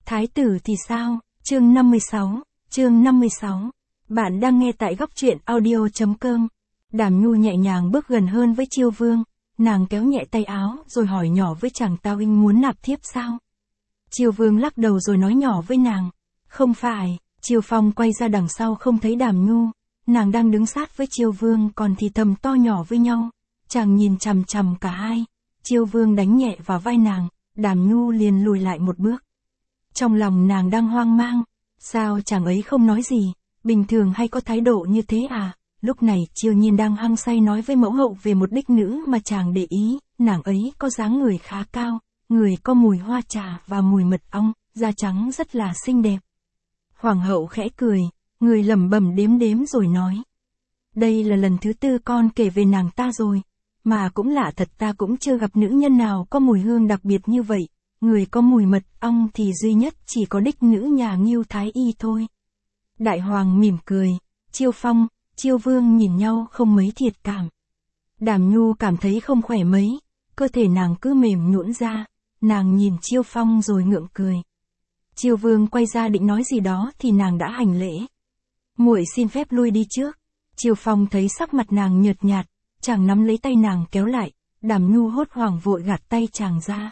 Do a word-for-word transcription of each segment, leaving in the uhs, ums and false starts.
Thái tử thì sao? Chương năm mươi sáu, chương năm mươi sáu. Bạn đang nghe tại góc truyện audio.com. Đàm Nhu nhẹ nhàng bước gần hơn với Chiêu Vương, nàng kéo nhẹ tay áo rồi hỏi nhỏ với chàng tao anh muốn nạp thiếp sao? Chiêu Vương lắc đầu rồi nói nhỏ với nàng, không phải. Chiêu Phong quay ra đằng sau không thấy Đàm Nhu, nàng đang đứng sát với Chiêu Vương còn thì thầm to nhỏ với nhau, chàng nhìn chằm chằm cả hai. Chiêu Vương đánh nhẹ vào vai nàng, Đàm Nhu liền lùi lại một bước. Trong lòng nàng đang hoang mang, sao chàng ấy không nói gì, bình thường hay có thái độ như thế à? Lúc này Chiêu Nhiên đang hăng say nói với mẫu hậu về một đích nữ mà chàng để ý, nàng ấy có dáng người khá cao, người có mùi hoa trà và mùi mật ong, da trắng rất là xinh đẹp. Hoàng hậu khẽ cười, người lẩm bẩm đếm đếm rồi nói. Đây là lần thứ tư con kể về nàng ta rồi, mà cũng lạ thật, ta cũng chưa gặp nữ nhân nào có mùi hương đặc biệt như vậy, người có mùi mật ong thì duy nhất chỉ có đích nữ nhà Ngưu Thái Y thôi. Đại hoàng mỉm cười, Chiêu Phong, Chiêu Vương nhìn nhau không mấy thiệt cảm. Đàm Nhu cảm thấy không khỏe mấy, cơ thể nàng cứ mềm nhũn ra, nàng nhìn Chiêu Phong rồi ngượng cười. Chiêu Vương quay ra định nói gì đó thì nàng đã hành lễ. Muội xin phép lui đi trước. Chiêu Phong thấy sắc mặt nàng nhợt nhạt, chàng nắm lấy tay nàng kéo lại, Đàm Nhu hốt hoảng vội gạt tay chàng ra.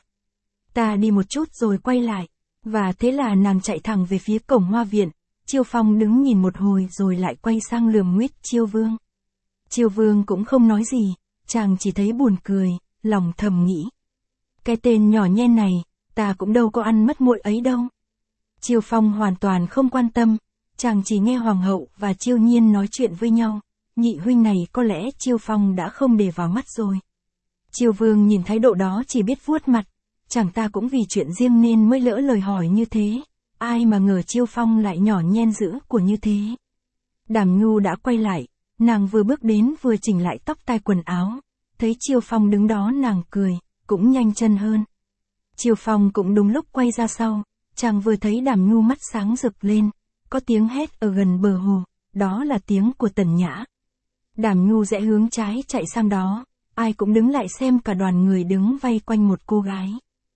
Ta đi một chút rồi quay lại, và thế là nàng chạy thẳng về phía cổng hoa viện. Chiêu Phong đứng nhìn một hồi rồi lại quay sang lườm nguýt Chiêu Vương. Chiêu Vương cũng không nói gì, chàng chỉ thấy buồn cười, lòng thầm nghĩ. Cái tên nhỏ nhen này, ta cũng đâu có ăn mất muội ấy đâu. Chiêu Phong hoàn toàn không quan tâm, chàng chỉ nghe Hoàng hậu và Chiêu Nhiên nói chuyện với nhau, nhị huynh này có lẽ Chiêu Phong đã không để vào mắt rồi. Chiêu Vương nhìn thái độ đó chỉ biết vuốt mặt, chẳng ta cũng vì chuyện riêng nên mới lỡ lời hỏi như thế, ai mà ngờ Chiêu Phong lại nhỏ nhen dữ của như thế. Đàm Nhu đã quay lại, nàng vừa bước đến vừa chỉnh lại tóc tai quần áo, thấy Chiêu Phong đứng đó nàng cười, cũng nhanh chân hơn. Chiêu Phong cũng đúng lúc quay ra sau, chàng vừa thấy Đàm Nhu mắt sáng rực lên, có tiếng hét ở gần bờ hồ, đó là tiếng của Tần Nhã. Đàm Nhu rẽ hướng trái chạy sang đó, ai cũng đứng lại xem cả đoàn người đứng vây quanh một cô gái.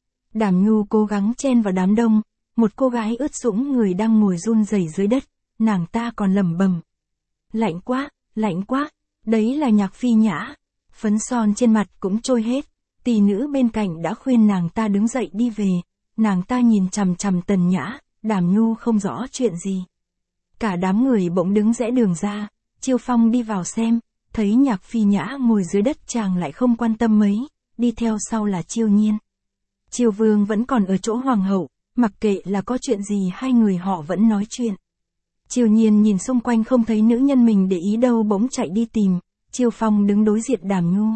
Đàm Nhu cố gắng chen vào đám đông, một cô gái ướt sũng người đang ngồi run rẩy dưới đất, nàng ta còn lẩm bẩm. Lạnh quá, lạnh quá, đấy là Nhạc Phi Nhã. Phấn son trên mặt cũng trôi hết, tỷ nữ bên cạnh đã khuyên nàng ta đứng dậy đi về, nàng ta nhìn chằm chằm Tần Nhã, Đàm Nhu không rõ chuyện gì. Cả đám người bỗng đứng rẽ đường ra, Chiêu Phong đi vào xem, thấy Nhạc Phi Nhã ngồi dưới đất chàng lại không quan tâm mấy, đi theo sau là Chiêu Nhiên. Chiêu Vương vẫn còn ở chỗ Hoàng hậu, mặc kệ là có chuyện gì hai người họ vẫn nói chuyện. Chiêu Nhiên nhìn xung quanh không thấy nữ nhân mình để ý đâu bỗng chạy đi tìm, Chiêu Phong đứng đối diện Đàm Nhu.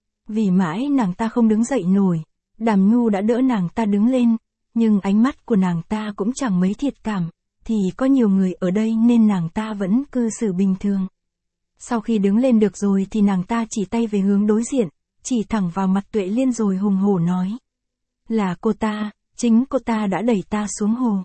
Vì mãi nàng ta không đứng dậy nổi, Đàm Nhu đã đỡ nàng ta đứng lên, nhưng ánh mắt của nàng ta cũng chẳng mấy thiệt cảm, thì có nhiều người ở đây nên nàng ta vẫn cư xử bình thường. Sau khi đứng lên được rồi thì nàng ta chỉ tay về hướng đối diện, chỉ thẳng vào mặt Tuệ Liên rồi hùng hổ nói. Là cô ta, chính cô ta đã đẩy ta xuống hồ.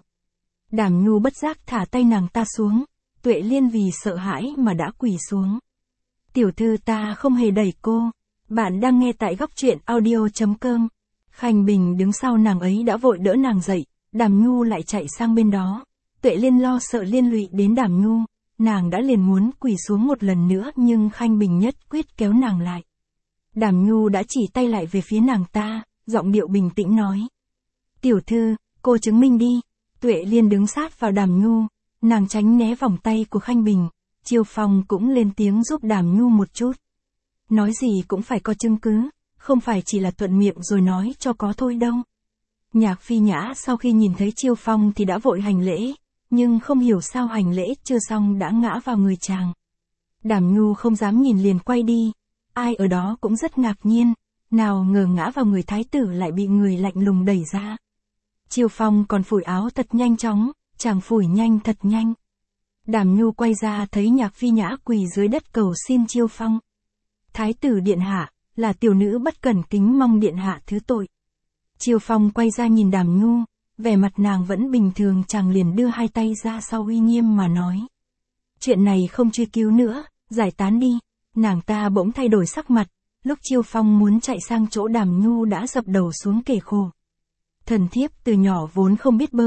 Đàm Nhu bất giác thả tay nàng ta xuống, Tuệ Liên vì sợ hãi mà đã quỳ xuống. Tiểu thư ta không hề đẩy cô, bạn đang nghe tại góc truyện audio.com. Khanh Bình đứng sau nàng ấy đã vội đỡ nàng dậy, Đàm Nhu lại chạy sang bên đó. Tuệ Liên lo sợ liên lụy đến Đàm Nhu, nàng đã liền muốn quỳ xuống một lần nữa nhưng Khanh Bình nhất quyết kéo nàng lại. Đàm Nhu đã chỉ tay lại về phía nàng ta, giọng điệu bình tĩnh nói. Tiểu thư, cô chứng minh đi. Tuệ Liên đứng sát vào Đàm Nhu, nàng tránh né vòng tay của Khanh Bình, Chiêu Phong cũng lên tiếng giúp Đàm Nhu một chút. Nói gì cũng phải có chứng cứ, không phải chỉ là thuận miệng rồi nói cho có thôi đâu. Nhạc Phi Nhã sau khi nhìn thấy Chiêu Phong thì đã vội hành lễ, nhưng không hiểu sao hành lễ chưa xong đã ngã vào người chàng. Đàm Nhu không dám nhìn liền quay đi, ai ở đó cũng rất ngạc nhiên, nào ngờ ngã vào người thái tử lại bị người lạnh lùng đẩy ra. Chiêu Phong còn phủi áo thật nhanh chóng, chàng phủi nhanh thật nhanh. Đàm Nhu quay ra thấy Nhạc Phi Nhã quỳ dưới đất cầu xin Chiêu Phong. Thái tử điện hạ, là tiểu nữ bất cẩn kính mong điện hạ thứ tội. Chiêu Phong quay ra nhìn Đàm Nhu, vẻ mặt nàng vẫn bình thường, chàng liền đưa hai tay ra sau uy nghiêm mà nói. Chuyện này không truy cứu nữa, giải tán đi. Nàng ta bỗng thay đổi sắc mặt, lúc Chiêu Phong muốn chạy sang chỗ Đàm Nhu đã dập đầu xuống kể khổ. Thần thiếp từ nhỏ vốn không biết bơi,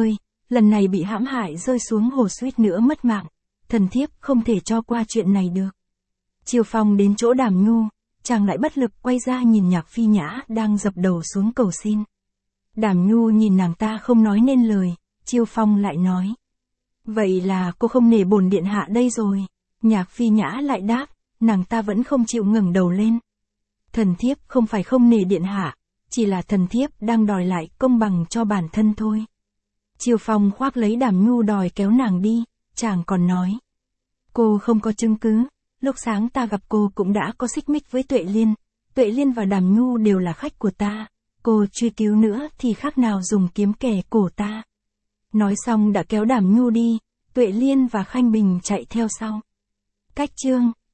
lần này bị hãm hại rơi xuống hồ suýt nữa mất mạng, thần thiếp không thể cho qua chuyện này được. Chiêu Phong đến chỗ Đàm Nhu, chàng lại bất lực quay ra nhìn Nhạc Phi Nhã đang dập đầu xuống cầu xin. Đàm Nhu nhìn nàng ta không nói nên lời, Chiêu Phong lại nói. Vậy là cô không nể bổn điện hạ đây rồi. Nhạc Phi Nhã lại đáp, nàng ta vẫn không chịu ngẩng đầu lên. Thần thiếp không phải không nể điện hạ, chỉ là thần thiếp đang đòi lại công bằng cho bản thân thôi. Chiêu Phong khoác lấy Đàm Nhu đòi kéo nàng đi, chàng còn nói. Cô không có chứng cứ, lúc sáng ta gặp cô cũng đã có xích mích với Tuệ Liên, Tuệ Liên và Đàm Nhu đều là khách của ta, cô truy cứu nữa thì khác nào dùng kiếm kẻ cổ ta. Nói xong đã kéo Đàm Nhu đi, Tuệ Liên và Khanh Bình chạy theo sau. Cách chương